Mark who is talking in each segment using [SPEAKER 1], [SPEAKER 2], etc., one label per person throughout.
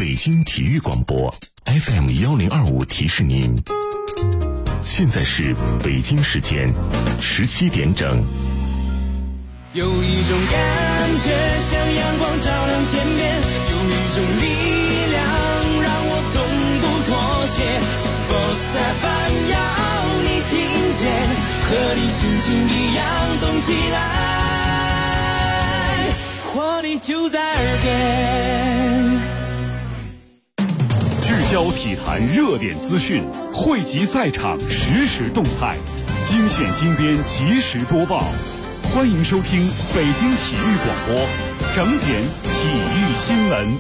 [SPEAKER 1] 北京体育广播 FM1025提示您，现在是北京时间17点整。
[SPEAKER 2] 有一种感觉像阳光照亮天边，有一种力量让我从不妥协。Sports FM 要你听见，和你心情一样动起来，活力就在耳边。
[SPEAKER 3] 聚焦体坛热点资讯，汇集赛场实时动态，精选精编及时播报。欢迎收听北京体育广播整点体育新闻。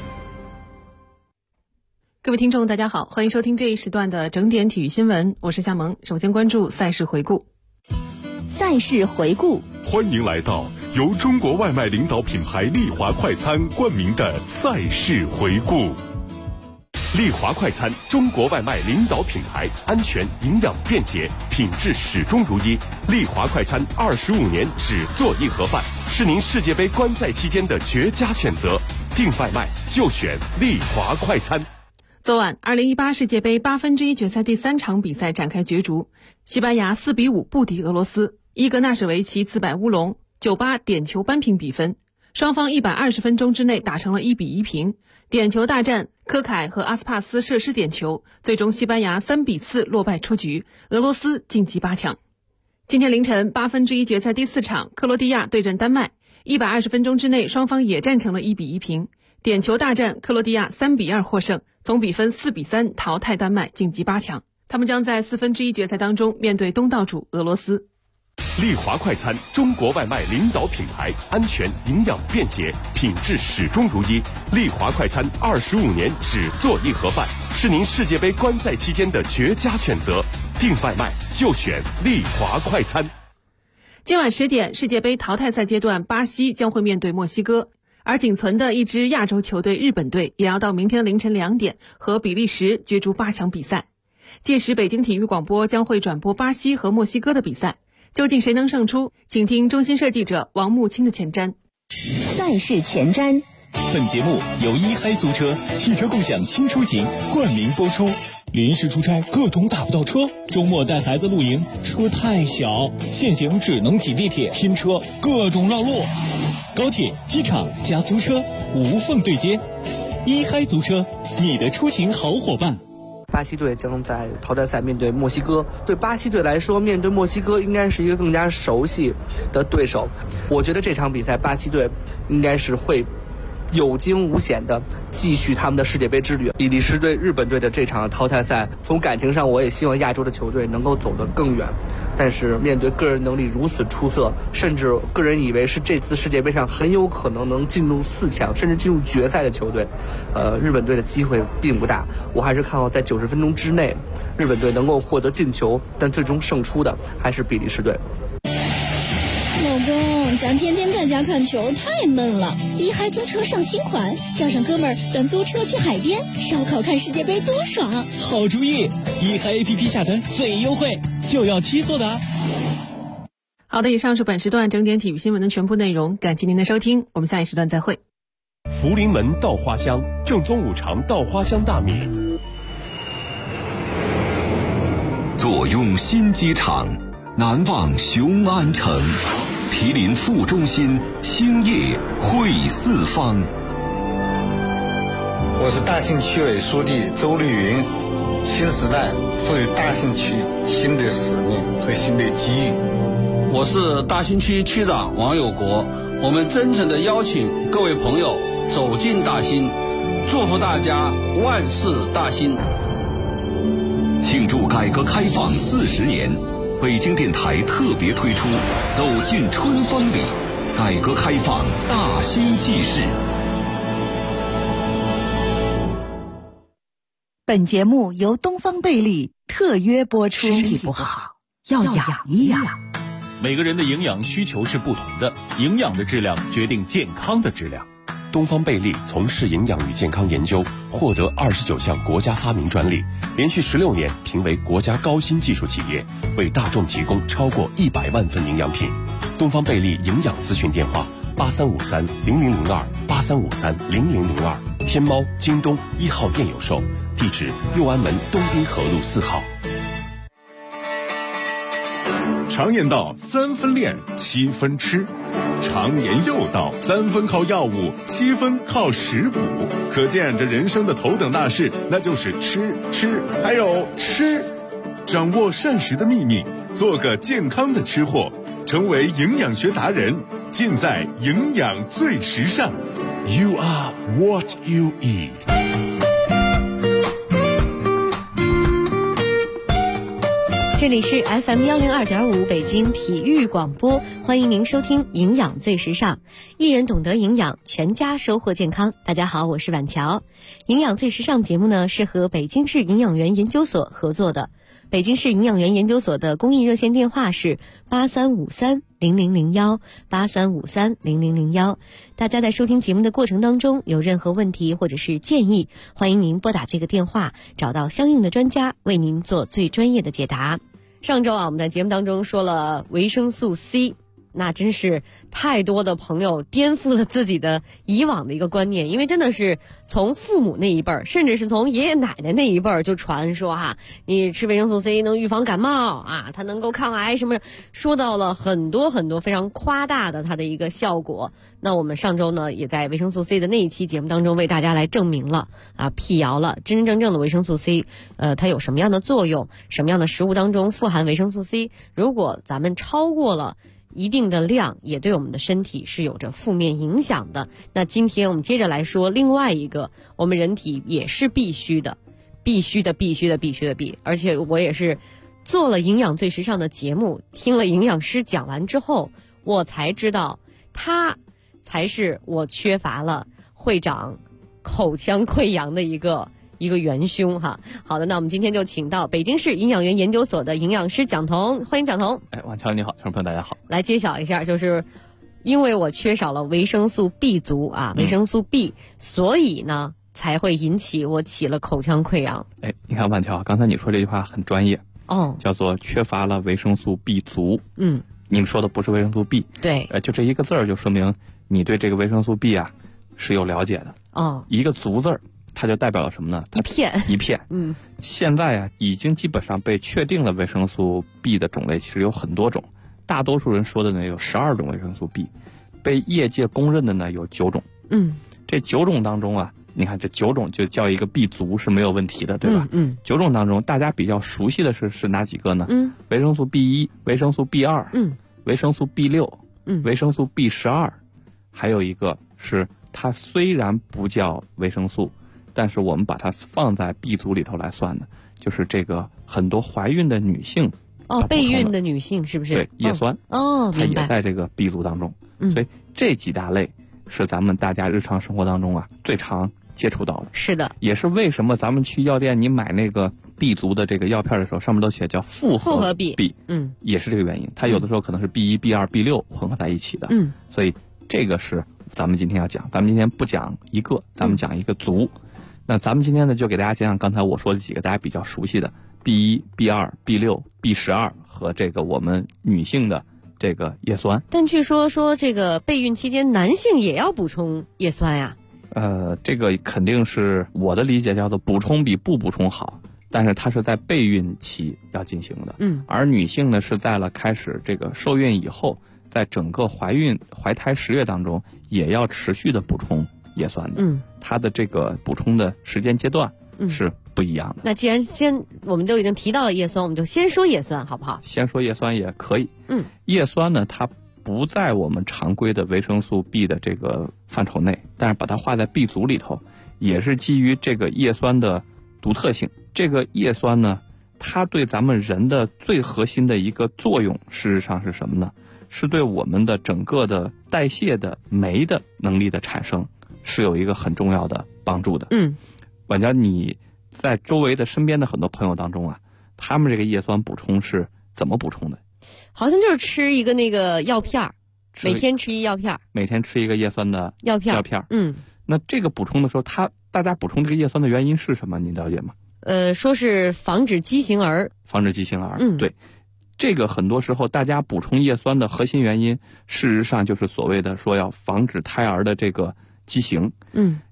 [SPEAKER 4] 各位听众大家好，欢迎收听这一时段的整点体育新闻，我是夏萌。首先关注赛事回顾。
[SPEAKER 5] 赛事回顾，
[SPEAKER 1] 欢迎来到由中国外卖领导品牌丽华快餐冠名的赛事回顾。丽华快餐，中国外卖领导品牌，安全、营养、便捷，品质始终如一。丽华快餐25年只做一盒饭，是您世界杯观赛期间的绝佳选择。订外卖就选丽华快餐。
[SPEAKER 4] 昨晚2018世界杯1/8决赛第3场比赛展开角逐，西班牙4-5不敌俄罗斯，伊格纳什维奇自摆乌龙，9-8点球扳平比分，双方120分钟之内打成了1-1平。点球大战，科凯和阿斯帕斯射失点球，最终西班牙3-4落败出局，俄罗斯晋级8强。今天凌晨1/8决赛第4场，克罗地亚对阵丹麦，120分钟之内双方也战成了1-1平。点球大战，克罗地亚3-2获胜，总比分4-3淘汰丹麦晋级8强。他们将在1/4决赛当中面对东道主俄罗斯。
[SPEAKER 1] 丽华快餐，中国外卖领导品牌，安全、营养、便捷，品质始终如一。丽华快餐25年只做一盒饭，是您世界杯观赛期间的绝佳选择。订外卖就选丽华快餐。
[SPEAKER 4] 今晚10点，世界杯淘汰赛阶段，巴西将会面对墨西哥，而仅存的一支亚洲球队日本队也要到明天凌晨2点和比利时角逐8强比赛。届时，北京体育广播将会转播巴西和墨西哥的比赛。究竟谁能胜出？请听中新社记者王木青的前瞻。
[SPEAKER 5] 赛事前瞻。
[SPEAKER 6] 本节目由一嗨租车汽车共享轻出行冠名播出。临时出差各种打不到车，周末带孩子露营车太小，现行只能挤地铁拼车，各种绕路。高铁、机场加租车无缝对接，一嗨租车，你的出行好伙伴。
[SPEAKER 7] 巴西队将在淘汰赛面对墨西哥，对巴西队来说，面对墨西哥应该是一个更加熟悉的对手。我觉得这场比赛巴西队应该是会有惊无险的继续他们的世界杯之旅。比利时队、日本队的这场淘汰赛，从感情上我也希望亚洲的球队能够走得更远。但是面对个人能力如此出色，甚至个人以为是这次世界杯上很有可能能进入4强甚至进入决赛的球队，日本队的机会并不大。我还是看好在90分钟之内日本队能够获得进球，但最终胜出的还是比利时队。
[SPEAKER 5] 老公，咱天天在家看球太闷了，一嗨租车上新款，叫上哥们儿，咱租车去海边烧烤看世界杯多爽！
[SPEAKER 6] 好主意，一嗨 APP 下单最优惠，就要7座的啊！
[SPEAKER 4] 好的，以上是本时段整点体育新闻的全部内容，感谢您的收听，我们下一时段再会。
[SPEAKER 1] 福临门稻花香，正宗五常稻花香大米。
[SPEAKER 8] 坐拥新机场，难忘雄安城，毗邻副中心，兴业汇四方。
[SPEAKER 9] 我是大兴区委书记周绿云。新时代赋予大兴区新的使命和新的机遇。
[SPEAKER 10] 我是大兴区区长王有国，我们真诚地邀请各位朋友走进大兴，祝福大家万事大兴。
[SPEAKER 8] 庆祝改革开放40年，北京电台特别推出走进春风里，改革开放大兴纪事。
[SPEAKER 5] 本节目由东方贝利特约播出。身体不好要养一养。
[SPEAKER 3] 每个人的营养需求是不同的，营养的质量决定健康的质量。
[SPEAKER 1] 东方贝利从事营养与健康研究，获得29项国家发明专利，连续16年评为国家高新技术企业，为大众提供超过100万份营养品。东方贝利营养咨询电话：83530002，83530002。 天猫、京东1号店有售，地址右安门东滨河路4号。
[SPEAKER 3] 常言道3分练7分吃，常言又道3分靠药物7分靠食补，可见这人生的头等大事那就是吃还有吃。掌握膳食的秘密，做个健康的吃货，成为营养学达人，尽在营养最时尚。 You are what you eat。
[SPEAKER 11] 这里是 FM 102.5北京体育广播，欢迎您收听营养最时尚，一人懂得营养，全家收获健康。大家好，我是婉乔。营养最时尚节目呢是和北京市营养员研究所合作的，北京市营养员研究所的公益热线电话是83530001，83530001。大家在收听节目的过程当中有任何问题或者是建议，欢迎您拨打这个电话，找到相应的专家为您做最专业的解答。上周我们在节目当中说了维生素 C， 那真是太多的朋友颠覆了自己的以往的一个观念，因为真的是从父母那一辈儿，甚至是从爷爷奶奶那一辈儿就传说你吃维生素 C 能预防感冒它能够抗癌什么的，说到了很多很多非常夸大的它的一个效果。那我们上周呢也在维生素 C 的那一期节目当中为大家来证明了辟谣了真真正正的维生素 C 它有什么样的作用，什么样的食物当中富含维生素 C， 如果咱们超过了一定的量，也对我们的身体是有着负面影响的。那今天我们接着来说另外一个我们人体也是必须的，而且我也是做了营养最时尚的节目，听了营养师讲完之后，我才知道它才是我缺乏了会长口腔溃疡的一个元凶好的，那我们今天就请到北京市营养员研究所的营养师蒋彤，欢迎蒋彤。
[SPEAKER 12] 婉乔你好，听众朋友大家好。
[SPEAKER 11] 来揭晓一下，就是因为我缺少了维生素 B 族维生素 B，所以呢才会引起我起了口腔溃疡。
[SPEAKER 12] 你看婉乔，刚才你说这句话很专业叫做缺乏了维生素 B 族。你们说的不是维生素 B， 对，就这一个字儿就说明你对这个维生素 B 是有了解的。一个族字儿，它就代表了什么呢？一片。现在已经基本上被确定了维生素 B 的种类其实有很多种，大多数人说的呢有12种维生素 B， 被业界公认的呢有9种。这9种当中你看这9种就叫一个 B 族是没有问题的，对吧？9种当中大家比较熟悉的是哪几个呢？维生素 B1、维生素 B2、维生素 B6、维生素 B12，还有一个是它虽然不叫维生素，但是我们把它放在 B 族里头来算的，就是这个很多怀孕的女性
[SPEAKER 11] 备孕的女性是不是？
[SPEAKER 12] 对，叶酸它也在这个 B 族当中。所以这几大类是咱们大家日常生活当中最常接触到的。是的，也是为什么咱们去药店你买那个 B 族的这个药片的时候，上面都写叫复合 B， 也是这个原因。它有的时候可能是 B1、B2、B6 混合在一起的。所以这个是咱们今天要讲，咱们今天不讲一个，咱们讲一个族。那咱们今天呢就给大家讲讲刚才我说的几个大家比较熟悉的 B1、B2、B6、B12 和这个我们女性的这个叶酸。
[SPEAKER 11] 但据说这个备孕期间男性也要补充叶酸呀？
[SPEAKER 12] 这个肯定是我的理解叫做补充比不补充好，但是它是在备孕期要进行的。而女性呢是在了开始这个受孕以后，在整个怀胎10月当中也要持续的补充叶酸的。它的这个补充的时间阶段是不一样的。
[SPEAKER 11] 那既然我们都已经提到了叶酸，我们就先说叶酸好不好？
[SPEAKER 12] 先说叶酸也可以。叶酸呢它不在我们常规的维生素 B 的这个范畴内，但是把它划在 B 族里头，也是基于这个叶酸的独特性。这个叶酸呢，它对咱们人的最核心的一个作用，事实上是什么呢？是对我们的整个的代谢的酶的能力的产生是有一个很重要的帮助的。婉佳，你在周围的身边的很多朋友当中他们这个叶酸补充是怎么补充的？
[SPEAKER 11] 好像就是吃一个那个药片，每天吃一药片，
[SPEAKER 12] 每天吃一个叶酸的
[SPEAKER 11] 药片。
[SPEAKER 12] 那这个补充的时候，大家补充这个叶酸的原因是什么？你了解吗？
[SPEAKER 11] 说是防止畸形儿。
[SPEAKER 12] 对，这个很多时候大家补充叶酸的核心原因，事实上就是所谓的说要防止胎儿的这个畸形。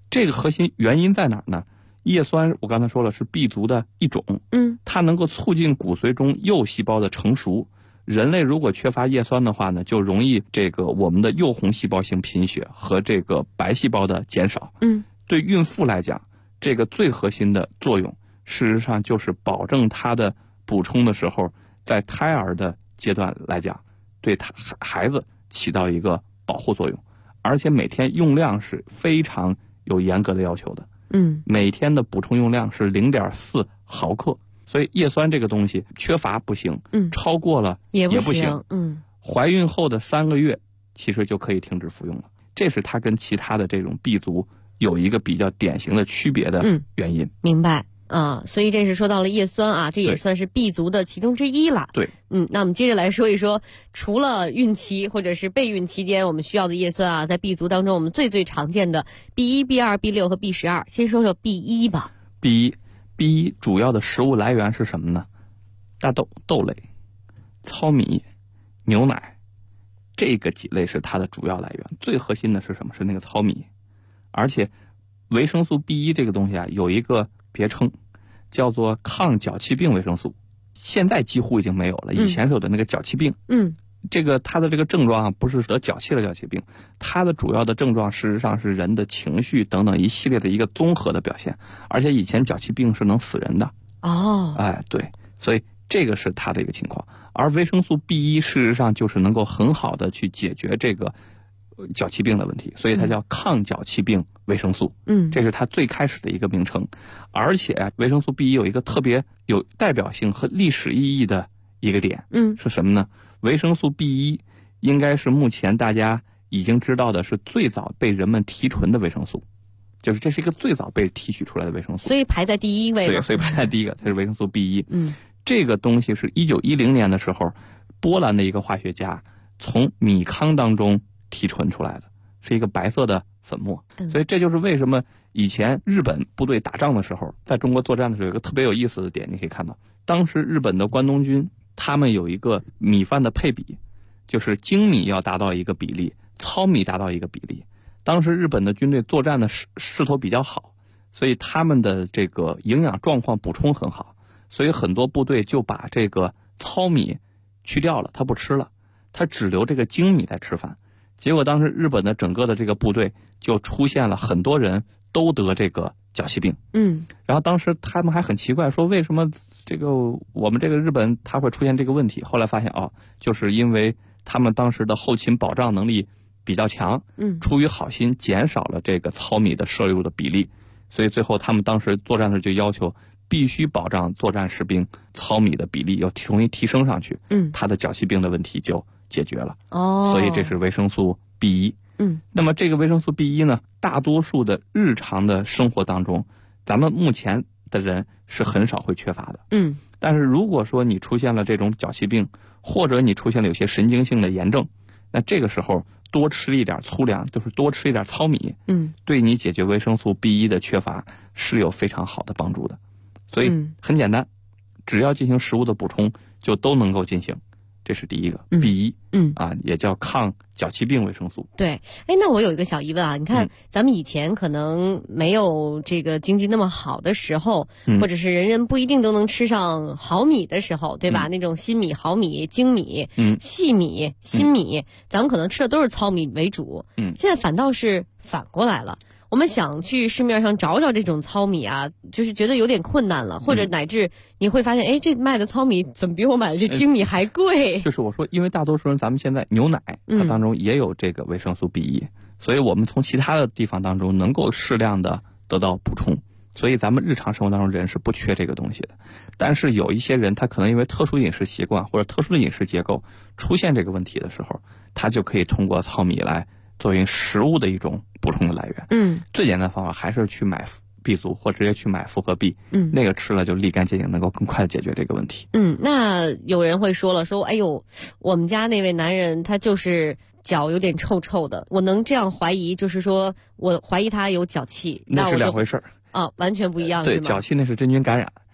[SPEAKER 12] 这个核心原因在哪儿呢？叶酸我刚才说了是 B 族的一种，它能够促进骨髓中幼细胞的成熟。人类如果缺乏叶酸的话呢，就容易这个我们的幼红细胞性贫血和这个白细胞的减少。对孕妇来讲，这个最核心的作用，事实上就是保证它的补充的时候，在胎儿的阶段来讲，对孩子起到一个保护作用，而且每天用量是非常有严格的要求的。每天的补充用量是0.4毫克。所以叶酸这个东西缺乏不行，超过了也不行。怀孕后的3个月其实就可以停止服用了，这是它跟其他的这种 B 族有一个比较典型的区别的原因。
[SPEAKER 11] 明白啊，所以这是说到了叶酸啊，这也算是 B 族的其中之一了。
[SPEAKER 12] 对，
[SPEAKER 11] 那我们接着来说一说，除了孕期或者是备孕期间我们需要的叶酸啊，在 B 族当中我们最常见的 B1、B2、B6 和 B12， 先说说 B1 吧。
[SPEAKER 12] B1主要的食物来源是什么呢？大豆、豆类、糙米、牛奶，这个几类是它的主要来源。最核心的是什么？是那个糙米。而且维生素 B1 这个东西啊，有一个别称叫做抗脚气病维生素，现在几乎已经没有了，以前是有的那个脚气病。这个它的这个症状啊，不是得脚气的脚气病，它的主要的症状事实上是人的情绪等等一系列的一个综合的表现。而且以前脚气病是能死人的。对，所以这个是它的一个情况。而维生素 B1 事实上就是能够很好的去解决这个脚气病的问题，所以它叫抗脚气病维生素。这是它最开始的一个名称。而且维生素 B1 有一个特别有代表性和历史意义的一个点，是什么呢？维生素 B1 应该是目前大家已经知道的是最早被人们提纯的维生素，就是这是一个最早被提取出来的维生素，
[SPEAKER 11] 所以排在第一位。
[SPEAKER 12] 对，所以排在第一个，它是维生素 B1。这个东西是1910年的时候，波兰的一个化学家从米糠当中提纯出来的，是一个白色的粉末。所以这就是为什么以前日本部队打仗的时候，在中国作战的时候，有一个特别有意思的点，你可以看到，当时日本的关东军他们有一个米饭的配比，就是精米要达到一个比例，糙米达到一个比例。当时日本的军队作战的势头比较好，所以他们的这个营养状况补充很好，所以很多部队就把这个糙米去掉了，他不吃了，他只留这个精米在吃饭。结果当时日本的整个的这个部队就出现了很多人都得这个脚气病。然后当时他们还很奇怪，说为什么这个我们这个日本它会出现这个问题？后来发现就是因为他们当时的后勤保障能力比较强，出于好心减少了这个糙米的摄入的比例，所以最后他们当时作战的时候就要求必须保障作战士兵糙米的比例要重新提升上去，他的脚气病的问题就解决了。所以这是维生素 B1。那么这个维生素 B1 呢，大多数的日常的生活当中，咱们目前的人是很少会缺乏的。但是如果说你出现了这种脚气病，或者你出现了有些神经性的炎症，那这个时候多吃一点粗粮，就是多吃一点糙米，对你解决维生素 B1 的缺乏是有非常好的帮助的。所以很简单，只要进行食物的补充，就都能够进行。这是第一个 B1，也叫抗脚气病维生素。
[SPEAKER 11] 对，那我有一个小疑问啊，你看咱们以前可能没有这个经济那么好的时候，或者是人人不一定都能吃上好米的时候，对吧？那种新米、好米、精米、细米、新米，咱们可能吃的都是糙米为主。现在反倒是反过来了。我们想去市面上找这种糙米啊，就是觉得有点困难了，或者乃至你会发现，这卖的糙米怎么比我买的这精米还贵？
[SPEAKER 12] 就是我说，因为大多数人咱们现在牛奶它当中也有这个维生素 B1，所以我们从其他的地方当中能够适量的得到补充，所以咱们日常生活当中人是不缺这个东西的。但是有一些人他可能因为特殊饮食习惯或者特殊的饮食结构出现这个问题的时候，他就可以通过糙米来作为食物的一种补充的来源。最简单的方法还是去买 B 族或直接去买复合 B，那个吃了就立竿见影，能够更快的解决这个问题。
[SPEAKER 11] 那有人会说了，哎呦，我们家那位男人他就是脚有点臭臭的，我能这样怀疑，就是说我怀疑他有脚气，
[SPEAKER 12] 那是两回事儿
[SPEAKER 11] 完全不一样。
[SPEAKER 12] 对，脚气那是真菌感染，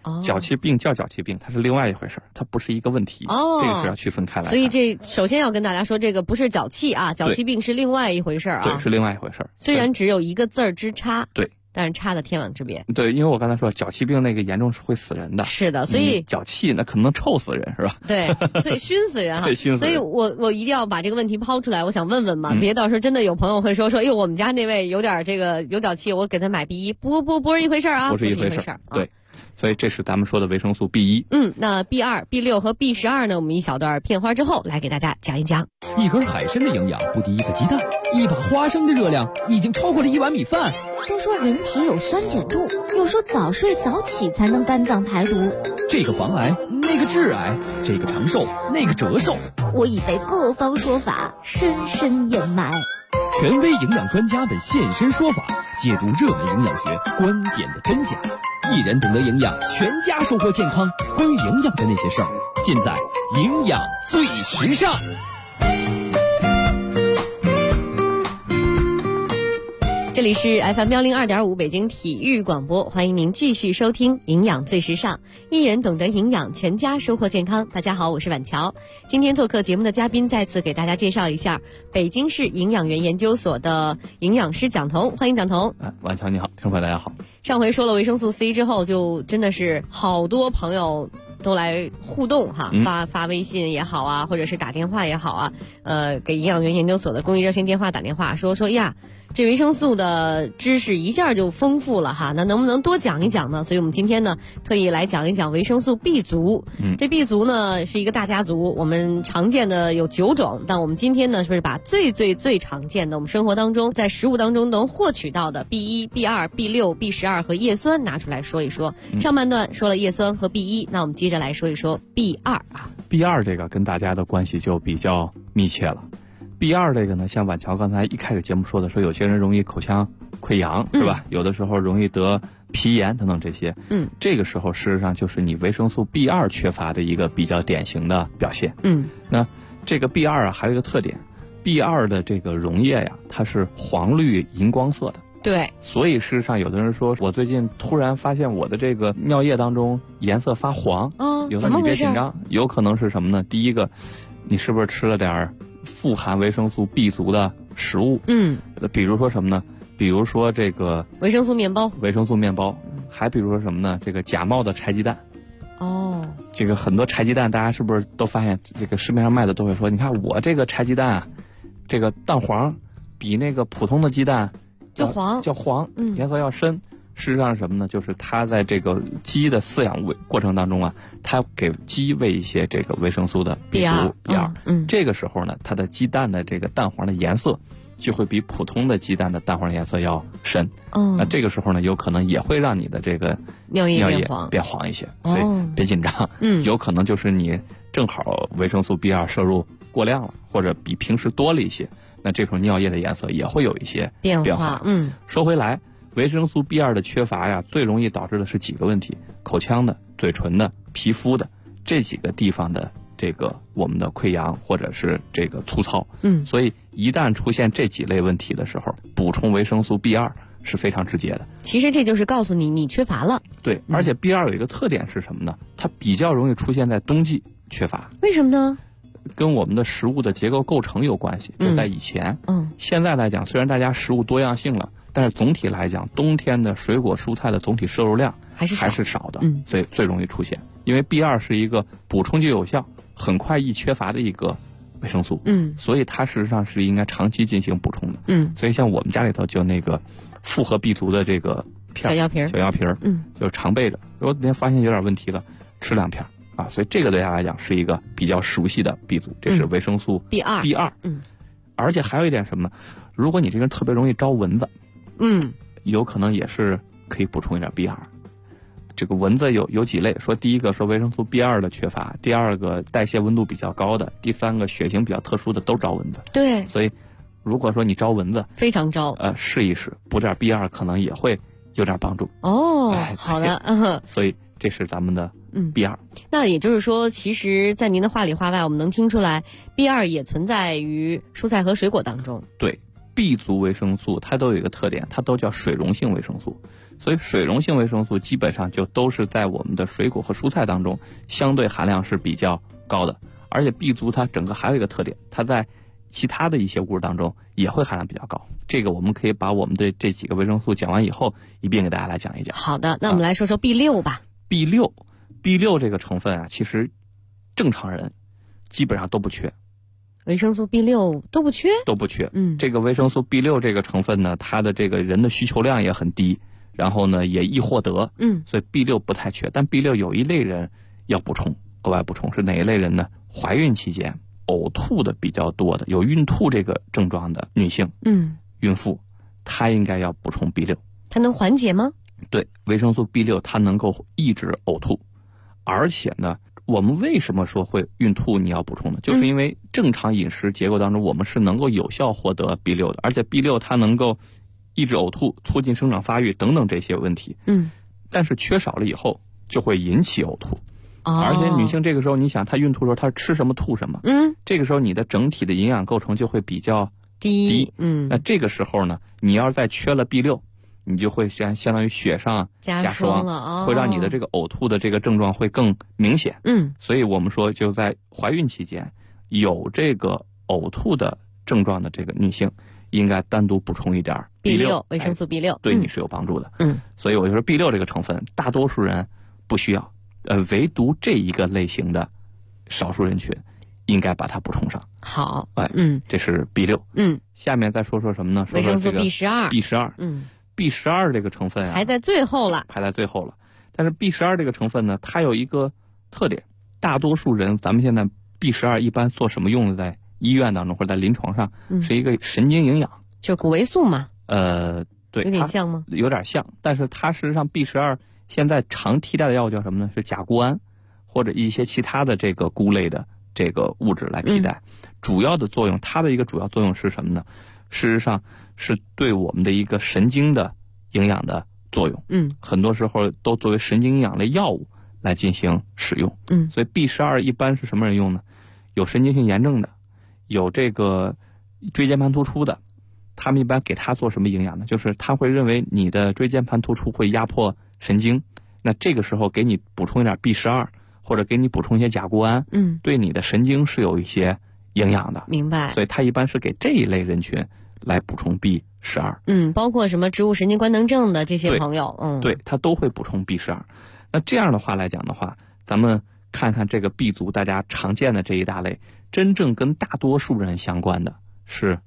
[SPEAKER 12] 脚气病叫脚气病，它是另外一回事，它不是一个问题。这个是要区分开来。
[SPEAKER 11] 所以这首先要跟大家说，这个不是脚气啊，脚气病是另外一回事啊。
[SPEAKER 12] 对，是另外一回事。
[SPEAKER 11] 虽然只有一个字儿之差。
[SPEAKER 12] 对。
[SPEAKER 11] 但是差的天壤之别。
[SPEAKER 12] 对，因为我刚才说脚气病那个严重是会死人的。
[SPEAKER 11] 是的，所以
[SPEAKER 12] 脚气那可能臭死人，是吧？
[SPEAKER 11] 对，所以熏死人哈。
[SPEAKER 12] 对，熏死人。
[SPEAKER 11] 所以我一定要把这个问题抛出来，我想问问嘛，别到时候真的有朋友会说，哎呦，我们家那位有点这个有脚气，我给他买 B1，不是一回事啊，
[SPEAKER 12] 不是一回事儿。对。所以这是咱们说的维生素 B1。
[SPEAKER 11] 那 B2、B6和 B12呢？我们一小段片花之后来给大家讲一讲。
[SPEAKER 13] 一根海参的营养不敌一个鸡蛋，一把花生的热量已经超过了1碗米饭。
[SPEAKER 14] 都说人体有酸碱度，有说早睡早起才能肝脏排毒。
[SPEAKER 13] 这个防癌，那个致癌，这个长寿，那个折寿。
[SPEAKER 14] 我已被各方说法深深掩埋。
[SPEAKER 13] 权威营养专家们现身说法，解读热门营养学观点的真假。一人懂得营养，全家收获健康。关于营养的那些事儿，尽在营养最时尚。
[SPEAKER 11] 这里是 FM 102.5北京体育广播，欢迎您继续收听营养最时尚，一人懂得营养，全家收获健康。大家好，我是婉乔。今天做客节目的嘉宾再次给大家介绍一下北京市营养园研究所的营养师蒋彤，欢迎蒋彤。
[SPEAKER 12] 婉乔你好，听众朋友大家好。
[SPEAKER 11] 上回说了维生素 C 之后，就真的是好多朋友都来互动哈，发微信也好啊，或者是打电话也好啊，给营养园研究所的公益热线电话打电话说呀，这维生素的知识一下就丰富了哈，那能不能多讲一讲呢？所以我们今天呢特意来讲一讲维生素 B 族。这 B 族呢是一个大家族，我们常见的有9种，但我们今天呢是不是把最常见的我们生活当中在食物当中能获取到的 B1、B2、B6、B12和叶酸拿出来说一说。上半段说了叶酸和 B1，那我们接着来说一说 B2 啊。
[SPEAKER 12] B2 这个跟大家的关系就比较密切了。B2 这个呢，像婉乔刚才一开始节目说的，说有些人容易口腔溃疡，是吧？有的时候容易得皮炎等等这些。这个时候事实上就是你维生素 B2 缺乏的一个比较典型的表现。那这个 B2 啊还有一个特点 ，B2 的这个溶液呀，它是黄绿荧光色的。
[SPEAKER 11] 对，
[SPEAKER 12] 所以事实上有的人说，我最近突然发现我的这个尿液当中颜色发黄，有的你别紧张，有可能是什么呢？第一个，你是不是吃了点富含维生素 B 族的食物？比如说什么呢？比如说这个
[SPEAKER 11] 维生素面包，
[SPEAKER 12] 还比如说什么呢？这个假冒的柴鸡蛋。这个很多柴鸡蛋，大家是不是都发现这个市面上卖的都会说，你看我这个柴鸡蛋啊，这个蛋黄比那个普通的鸡蛋叫黄，颜色要深。事实上是什么呢？就是它在这个鸡的饲养过程当中啊，它给鸡喂一些这个维生素的 B 族 B2，这个时候呢，它的鸡蛋的这个蛋黄的颜色就会比普通的鸡蛋的蛋黄颜色要深。那这个时候呢，有可能也会让你的这个
[SPEAKER 11] 尿液
[SPEAKER 12] 变黄一些，所以别紧张。有可能就是你正好维生素 B2 摄入过量了，或者比平时多了一些，那这时候尿液的颜色也会有一些变化。说回来，维生素 B2 的缺乏呀，最容易导致的是几个问题：口腔的、嘴唇的、皮肤的这几个地方的这个我们的溃疡或者是这个粗糙。所以一旦出现这几类问题的时候，补充维生素 B2 是非常直接的。
[SPEAKER 11] 其实这就是告诉你缺乏了。
[SPEAKER 12] 对，而且 B2 有一个特点是什么呢？它比较容易出现在冬季缺乏。
[SPEAKER 11] 为什么呢？
[SPEAKER 12] 跟我们的食物的结构构成有关系。就在以前，现在来讲，虽然大家食物多样性了，但是总体来讲，冬天的水果蔬菜的总体摄入量还是少的，所以最容易出现。因为 B2 是一个补充就有效、很快易缺乏的一个维生素，所以它实际上是应该长期进行补充的。所以像我们家里头就那个复合 B 族的这个
[SPEAKER 11] 小药瓶儿，
[SPEAKER 12] 就常备着。如果哪天发现有点问题了，吃2片啊。所以这个对大家来讲是一个比较熟悉的 B 族，这是维生素 B2。而且还有一点什么？如果你这个人特别容易招蚊子，有可能也是可以补充一点 B2。这个蚊子有几类，说第一个说维生素 B2 的缺乏，第二个代谢温度比较高的，第三个血型比较特殊的都招蚊子。
[SPEAKER 11] 对，
[SPEAKER 12] 所以如果说你招蚊子，
[SPEAKER 11] 非常招，
[SPEAKER 12] 试一试补点 B2 可能也会有点帮助。
[SPEAKER 11] 好的，
[SPEAKER 12] 所以这是咱们的B2。
[SPEAKER 11] 那也就是说，其实在您的话里话外，我们能听出来 B2 也存在于蔬菜和水果当中。
[SPEAKER 12] 对， B 族维生素它都有一个特点，它都叫水溶性维生素，所以水溶性维生素基本上就都是在我们的水果和蔬菜当中相对含量是比较高的。而且 B 族它整个还有一个特点，它在其他的一些物质当中也会含量比较高。这个我们可以把我们的这几个维生素讲完以后一并给大家来讲一讲。
[SPEAKER 11] 好的，那我们来说说 B6 吧。
[SPEAKER 12] B6 这个成分啊，其实正常人基本上都不缺。
[SPEAKER 11] 维生素 B6 都不缺？
[SPEAKER 12] 都不缺。这个维生素 B6 这个成分呢，它的这个人的需求量也很低，然后呢也易获得。所以 B6 不太缺。但 B6 有一类人要补充，额外补充是哪一类人呢？怀孕期间呕吐的比较多的，有孕吐这个症状的女性，孕妇，她应该要补充 B6。
[SPEAKER 11] 它能缓解吗？
[SPEAKER 12] 对，维生素 B6 它能够抑制呕吐，而且呢，我们为什么说会孕吐你要补充呢？就是因为正常饮食结构当中，我们是能够有效获得 B6 的，而且 B6 它能够抑制呕吐、促进生长发育等等这些问题。但是缺少了以后就会引起呕吐。而且女性这个时候，你想她孕吐的时候，她吃什么吐什么，这个时候你的整体的营养构成就会比较低。那这个时候呢，你要是再缺了 B6，你就会相当于雪上加霜了，会让你的这个呕吐的这个症状会更明显。所以我们说就在怀孕期间有这个呕吐的症状的这个女性，应该单独补充一点
[SPEAKER 11] B6 维生素 B6，
[SPEAKER 12] 对你是有帮助的。所以我就说 B6 这个成分，大多数人不需要。唯独这一个类型的少数人群应该把它补充上。
[SPEAKER 11] 好，
[SPEAKER 12] 这是 B6。下面再说说什么呢？说说这个 B12 这个成分啊，
[SPEAKER 11] 排在最后了。
[SPEAKER 12] 但是 B12 这个成分呢，它有一个特点，大多数人咱们现在 B12 一般做什么用的？在医院当中或者在临床上，是一个神经营养，
[SPEAKER 11] 就谷维素嘛。
[SPEAKER 12] 对，
[SPEAKER 11] 有点像吗？
[SPEAKER 12] 有点像，但是它实际上 B12。现在常替代的药物叫什么呢？是甲钴胺或者一些其他的这个钴类的这个物质来替代。主要的作用，它的一个主要作用是什么呢？事实上是对我们的一个神经的营养的作用。很多时候都作为神经营养类药物来进行使用。所以 B12 一般是什么人用呢？有神经性炎症的，有这个椎间盘突出的，他们一般给他做什么营养呢？就是他会认为你的椎间盘突出会压迫神经，那这个时候给你补充一点 B12，或者给你补充一些甲钴胺，对你的神经是有一些营养的。
[SPEAKER 11] 明白。
[SPEAKER 12] 所以它一般是给这一类人群来补充 B12。
[SPEAKER 11] 包括什么植物神经官能症的这些朋友，
[SPEAKER 12] 对，他都会补充 B12。那这样的话来讲的话，咱们看看这个 B 族大家常见的这一大类，真正跟大多数人相关的是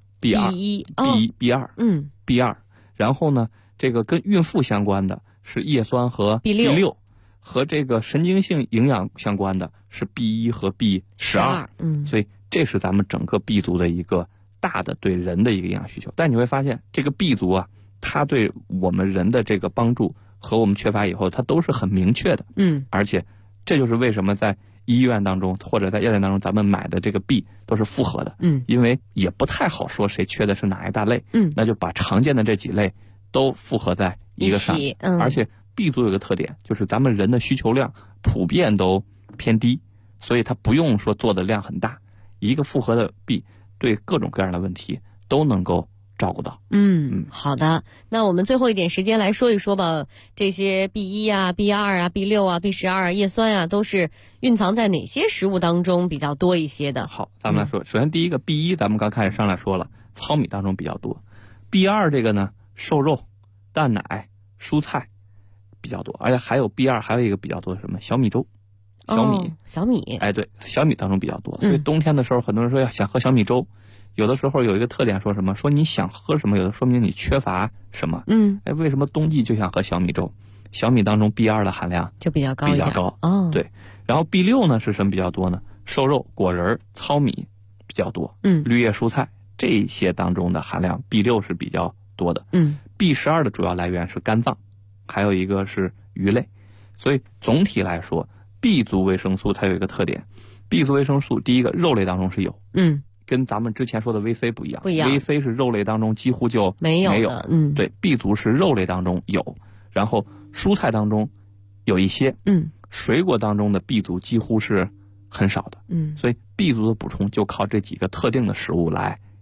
[SPEAKER 12] B2，B2，然后呢，这个跟孕妇相关的是叶酸和 B6，和这个神经性营养相关的是 B1和 B12。所以这是咱们整个 B 族的一个大的对人的一个营养需求。但你会发现，这个 B 族啊，它对我们人的这个帮助和我们缺乏以后，它都是很明确的。而且这就是为什么在医院当中或者在药店当中，咱们买的这个 B 都是复合的。因为也不太好说谁缺的是哪一大类。那就把常见的这几类都复合在一个上。而且 B 族有个特点，就是咱们人的需求量普遍都偏低，所以它不用说做的量很大，一个复合的 B 对各种各样的问题都能够照顾到。
[SPEAKER 11] 好的，那我们最后一点时间来说一说吧，这些 B1 啊、B2 啊、B6 啊、B12 啊、叶酸啊，都是蕴藏在哪些食物当中比较多一些的？
[SPEAKER 12] 好，咱们来说，首先第一个 B1，咱们刚开始上来说了，糙米当中比较多。B2 这个呢，瘦肉、蛋奶、蔬菜比较多，而且还有 B2 还有一个比较多的什么小米粥。
[SPEAKER 11] 小米，
[SPEAKER 12] 哎，对，小米当中比较多，所以冬天的时候，很多人说要想喝小米粥，有的时候有一个特点，说什么？说你想喝什么，有的说明你缺乏什么。为什么冬季就想喝小米粥？小米当中 B2 的含量
[SPEAKER 11] 就比较高，
[SPEAKER 12] 对。然后 B6 呢是什么比较多呢？瘦肉、果仁、糙米比较多。绿叶蔬菜这些当中的含量 B6 是比较多的。B12 的主要来源是肝脏，还有一个是鱼类。所以总体来说， B 族维生素它有一个特点， B 族维生素第一个肉类当中是有，跟咱们之前说的 VC 不一样，VC 是肉类当中几乎就没有，对， B 族是肉类当中有，然后蔬菜当中有一些，水果当中的 B 族几乎是很少的，所以 B 族的补充就靠这几个特定的食物来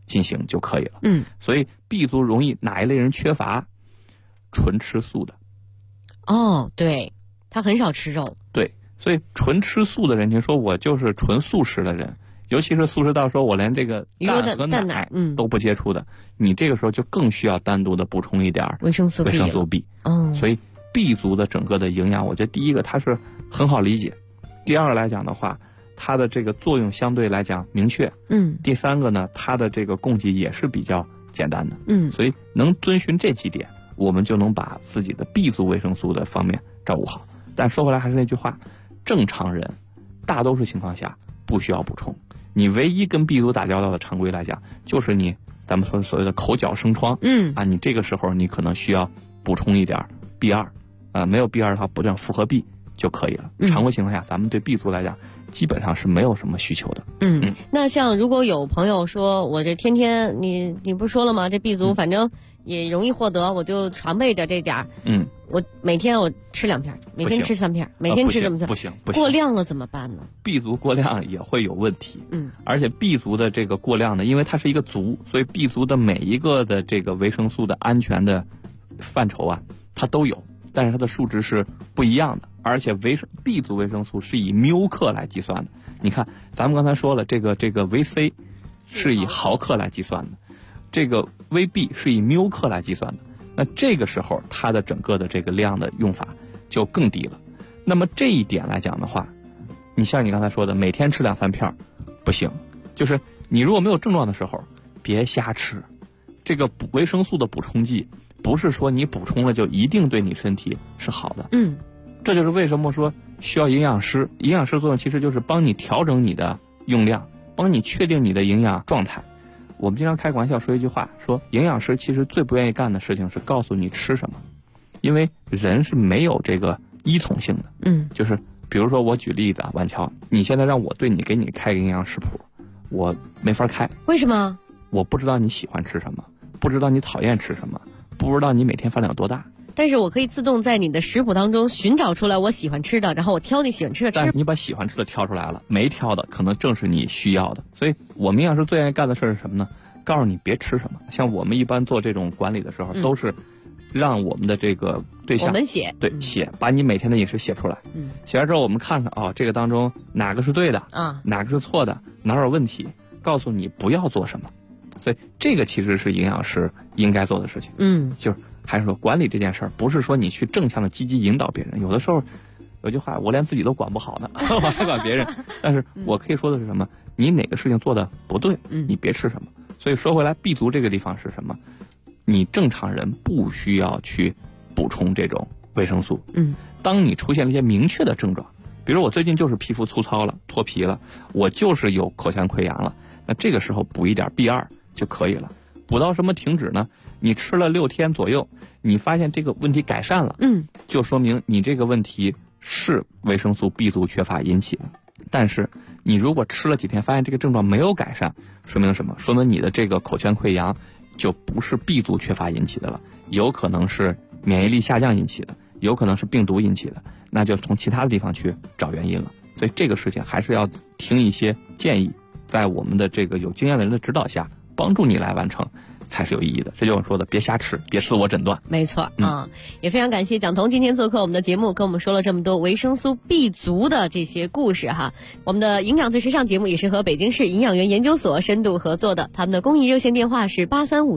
[SPEAKER 12] 进行就可以了。所以 B 族容易哪一类人缺乏？纯吃素的。
[SPEAKER 11] 对，他很少吃肉。
[SPEAKER 12] 对，所以纯吃素的人，你说我就是纯素食的人，尤其是素食到说我连这个蛋和奶都不接触的，你这个时候就更需要单独的补充一点维生素 B。所以 B 族的整个的营养，我觉得第一个它是很好理解，第二个来讲的话，它的这个作用相对来讲明确。第三个呢，它的这个供给也是比较简单的。所以能遵循这几点，我们就能把自己的 B 族维生素的方面照顾好。但说回来还是那句话，正常人大多数情况下不需要补充。你唯一跟 B 族打交道的常规来讲，就是咱们说所谓的口角生疮。你这个时候你可能需要补充一点 B2。没有 B2 的话，补点复合 B 就可以了。常规情况下，咱们对 B 族来讲，基本上是没有什么需求的。
[SPEAKER 11] 那像如果有朋友说，我这天天你不是说了吗？这 B 族反正也容易获得，我就常备着这点儿。我每天我吃2片，每天吃3片，每天吃这么多，
[SPEAKER 12] 不行，
[SPEAKER 11] 过量了怎么办呢
[SPEAKER 12] ？B 族过量也会有问题。而且 B 族的这个过量呢，因为它是一个族，所以 B 族的每一个的这个维生素的安全的范畴啊，它都有。但是它的数值是不一样的，而且B 族维生素是以缪克来计算的。你看，咱们刚才说了，这个VC 是以毫克来计算的，这个 VB 是以缪克来计算的。那这个时候，它的整个的这个量的用法就更低了。那么这一点来讲的话，你像你刚才说的，每天吃2-3片不行，就是你如果没有症状的时候，别瞎吃。这个维生素的补充剂，不是说你补充了就一定对你身体是好的。这就是为什么说需要营养师。营养师作用其实就是帮你调整你的用量，帮你确定你的营养状态。我们经常开玩笑说一句话，说营养师其实最不愿意干的事情是告诉你吃什么，因为人是没有这个依从性的。就是比如说我举例子啊，万乔，你现在让我给你开个营养食谱，我没法开。
[SPEAKER 11] 为什么？
[SPEAKER 12] 我不知道你喜欢吃什么，不知道你讨厌吃什么，不知道你每天饭量有多大。
[SPEAKER 11] 但是我可以自动在你的食谱当中寻找出来我喜欢吃的，然后我挑你喜欢吃的吃。
[SPEAKER 12] 但是你把喜欢吃的挑出来了，没挑的可能正是你需要的。所以我们营养师最愿意干的事是什么呢？告诉你别吃什么。像我们一般做这种管理的时候，都是让我们的这个对象
[SPEAKER 11] 我们写，
[SPEAKER 12] 对，写，把你每天的饮食写出来。写完之后我们看看这个当中哪个是对的啊，哪个是错的，哪有问题，告诉你不要做什么。所以这个其实是营养师应该做的事情。就是还是说管理这件事儿，不是说你去正向的积极引导别人。有的时候有句话，我连自己都管不好呢，我还管别人。但是我可以说的是什么？你哪个事情做的不对，你别吃什么。所以说回来 ，B 族这个地方是什么？你正常人不需要去补充这种维生素。当你出现了一些明确的症状，比如我最近就是皮肤粗糙了、脱皮了，我就是有口腔溃疡了，那这个时候补一点 B2 就可以了。补到什么停止呢？你吃了6天左右，你发现这个问题改善了，就说明你这个问题是维生素 B 族缺乏引起的。但是你如果吃了几天，发现这个症状没有改善，说明什么？说明你的这个口腔溃疡就不是 B 族缺乏引起的了，有可能是免疫力下降引起的，有可能是病毒引起的，那就从其他的地方去找原因了。所以这个事情还是要听一些建议，在我们的这个有经验的人的指导下，帮助你来完成，才是有意义的。这就是我说的，别瞎吃，别自我诊断。
[SPEAKER 11] 没错啊，也非常感谢蒋彤今天做客我们的节目，跟我们说了这么多维生素 B 族的这些故事哈。我们的营养最时尚节目也是和北京市营养员研究所深度合作的，他们的公益热线电话是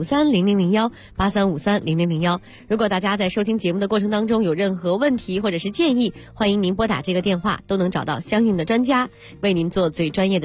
[SPEAKER 11] 83530001，83530001。如果大家在收听节目的过程当中有任何问题或者是建议，欢迎您拨打这个电话，都能找到相应的专家，为您做最专业的